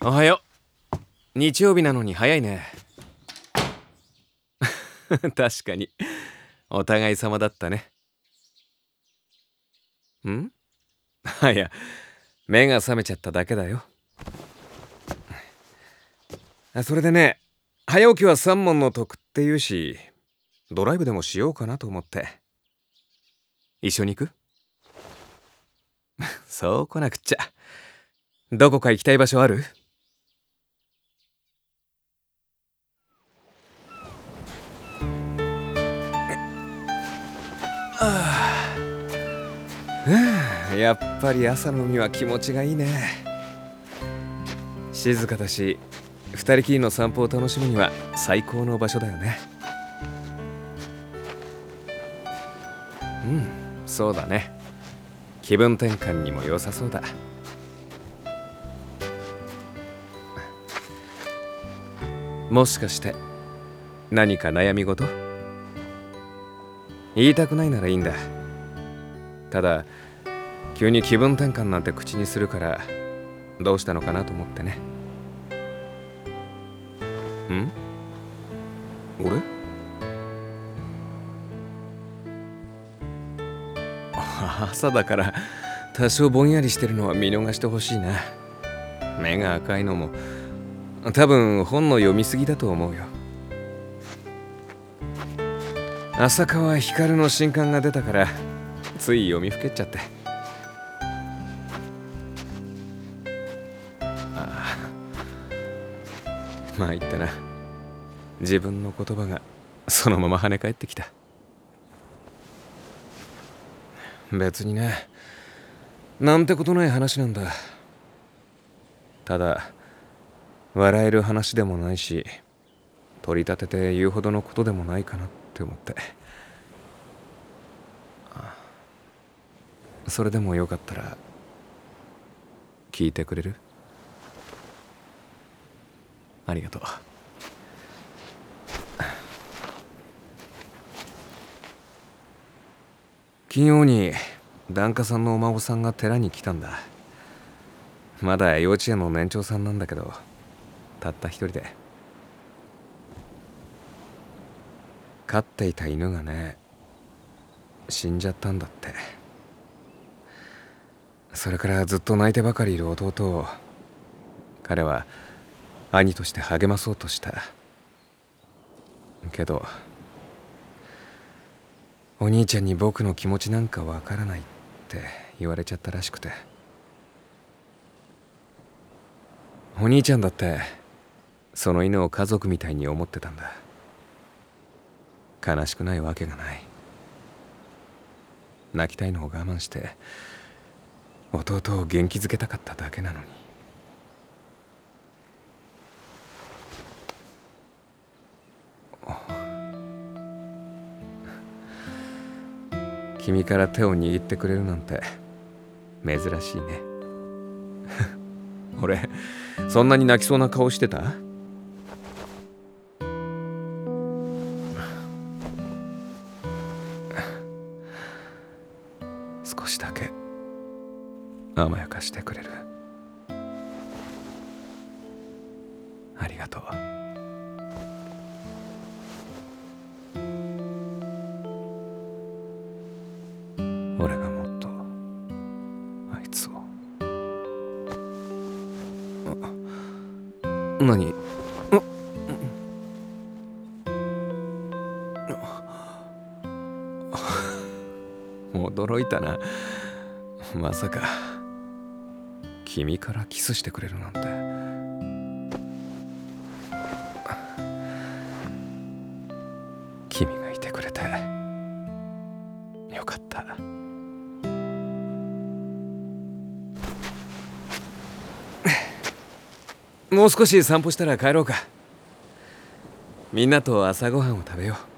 おはよう。日曜日なのに早いね。確かに。お互い様だったね。んいや、目が覚めちゃっただけだよ。それでね、早起きは三問の得って言うし、ドライブでもしようかなと思って。一緒に行く？そう来なくっちゃ。どこか行きたい場所ある？やっぱり朝の海は気持ちがいいね。静かだし、二人きりの散歩を楽しむには最高の場所だよね。そうだね。気分転換にも良さそうだ。もしかして何か悩み事？言いたくないならいいんだ。ただ急に気分転換なんて口にするからどうしたのかなと思ってね。俺？朝だから多少ぼんやりしてるのは見逃してほしいな。目が赤いのも多分本の読みすぎだと思うよ。浅川光の新刊が出たからつい読みふけっちゃって。まあ言ったな。自分の言葉がそのまま跳ね返ってきた。別にね、なんてことない話なんだ。ただ笑える話でもないし、取り立てて言うほどのことでもないかなって思って。それでもよかったら聞いてくれる？ありがとう。金曜に檀家さんのお孫さんが寺に来たんだ。まだ幼稚園の年長さんなんだけど、たった一人で。飼っていた犬がね、死んじゃったんだって。それからずっと泣いてばかりいる弟を彼は兄として励まそうとした。けどお兄ちゃんに僕の気持ちなんかわからないって言われちゃったらしくて。お兄ちゃんだってその犬を家族みたいに思ってたんだ。悲しくないわけがない。泣きたいのを我慢して弟を元気づけたかっただけなのに。君から手を握ってくれるなんて珍しいね。俺そんなに泣きそうな顔してた？少しだけ甘やかしてくれる？ありがとう。俺がもっとあいつを。何？驚いたな。まさか君からキスしてくれるなんて。君がいてくれてよかった。もう少し散歩したら帰ろうか。みんなと朝ごはんを食べよう。